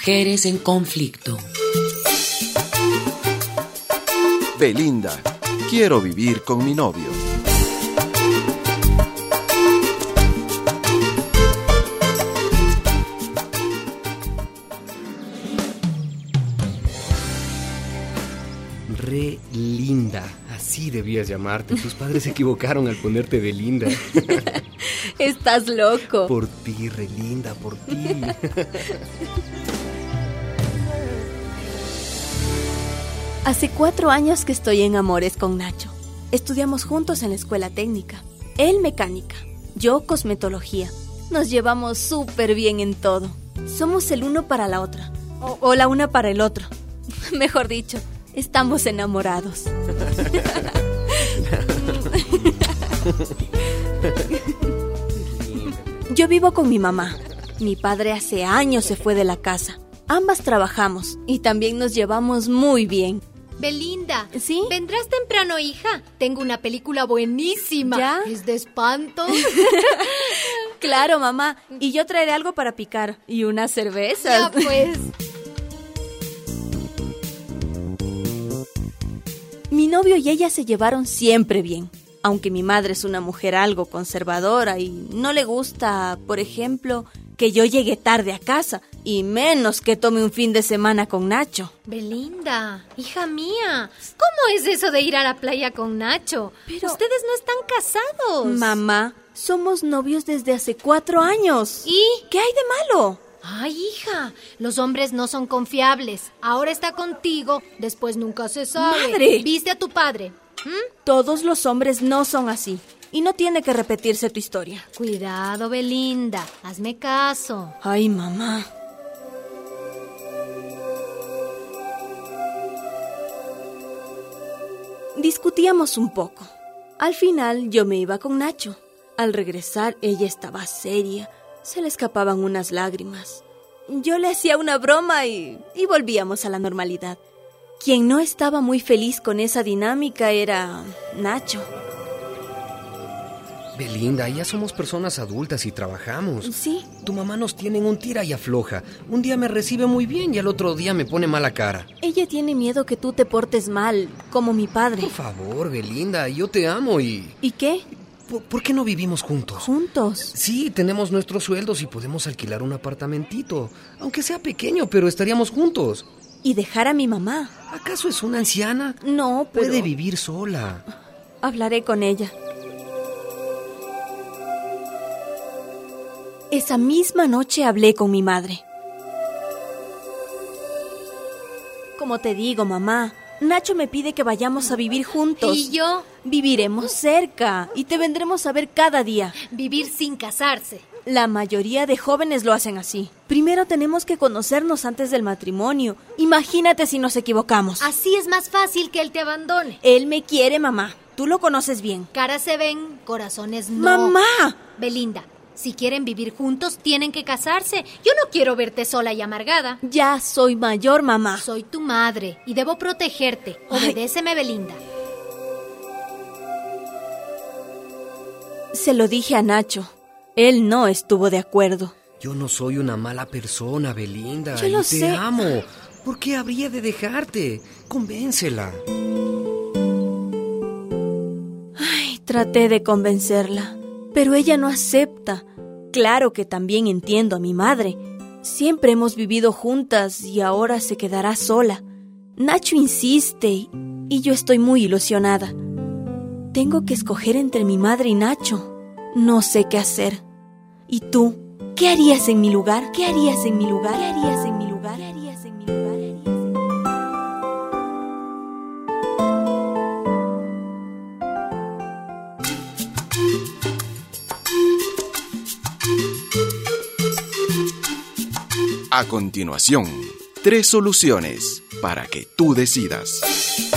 Mujeres en conflicto. Belinda, quiero vivir con mi novio. Re linda, así debías llamarte. Tus padres se equivocaron al ponerte Belinda. Estás loco. Por ti, re linda, por ti. Hace 4 años que estoy en amores con Nacho. Estudiamos juntos en la escuela técnica. Él mecánica, yo cosmetología. Nos llevamos súper bien en todo. Somos el uno para la otra. O la una para el otro. Mejor dicho, estamos enamorados. Yo vivo con mi mamá. Mi padre hace años se fue de la casa. Ambas trabajamos y también nos llevamos muy bien. Belinda, ¿sí? ¿Vendrás temprano, hija? Tengo una película buenísima. ¿Ya? Es de espanto. Claro, mamá. Y yo traeré algo para picar. Y unas cervezas. Ya pues. Mi novio y ella se llevaron siempre bien. Aunque mi madre es una mujer algo conservadora y no le gusta, por ejemplo, que yo llegue tarde a casa y menos que tome un fin de semana con Nacho. Belinda, hija mía, ¿cómo es eso de ir a la playa con Nacho? Pero ustedes no están casados. Mamá, somos novios desde hace 4 años. ¿Y? ¿Qué hay de malo? Ay, hija, los hombres no son confiables. Ahora está contigo, después nunca se sabe. ¡Madre! ¿Viste a tu padre? Todos los hombres no son así. Y no tiene que repetirse tu historia. Cuidado, Belinda, hazme caso. Ay, mamá. Discutíamos un poco. Al final yo me iba con Nacho. Al regresar ella estaba seria. Se le escapaban unas lágrimas. Yo le hacía una broma y volvíamos a la normalidad. Quien no estaba muy feliz con esa dinámica era Nacho. Belinda, ya somos personas adultas y trabajamos. Sí. Tu mamá nos tiene en un tira y afloja. Un día me recibe muy bien y al otro día me pone mala cara. Ella tiene miedo que tú te portes mal, como mi padre. Por favor, Belinda, yo te amo y... ¿Y qué? ¿Por qué no vivimos juntos? ¿Juntos? Sí, tenemos nuestros sueldos y podemos alquilar un apartamentito. Aunque sea pequeño, pero estaríamos juntos. ¿Y dejar a mi mamá? ¿Acaso es una anciana? No, pero... Puede vivir sola. Hablaré con ella. Esa misma noche hablé con mi madre. Como te digo, mamá, Nacho me pide que vayamos a vivir juntos. ¿Y yo? Viviremos cerca y te vendremos a ver cada día. Vivir sin casarse. La mayoría de jóvenes lo hacen así. Primero tenemos que conocernos antes del matrimonio. Imagínate si nos equivocamos. Así es más fácil que él te abandone. Él me quiere, mamá. Tú lo conoces bien. Caras se ven, corazones no. ¡Mamá! Belinda, si quieren vivir juntos, tienen que casarse. Yo no quiero verte sola y amargada. Ya soy mayor, mamá. Soy tu madre y debo protegerte. Obedéceme, Belinda. Se lo dije a Nacho. Él no estuvo de acuerdo. Yo no soy una mala persona, Belinda. Yo lo y te sé. amo. ¿Por qué habría de dejarte? Convéncela. Ay, traté de convencerla, pero ella no acepta. Claro que también entiendo a mi madre. Siempre hemos vivido juntas y ahora se quedará sola. Nacho insiste y yo estoy muy ilusionada. Tengo que escoger entre mi madre y Nacho. No sé qué hacer. ¿Y tú? ¿Qué harías en mi lugar? ¿Qué harías en mi lugar? ¿Qué harías en mi lugar? ¿Qué harías en mi lugar? A continuación, 3 soluciones para que tú decidas.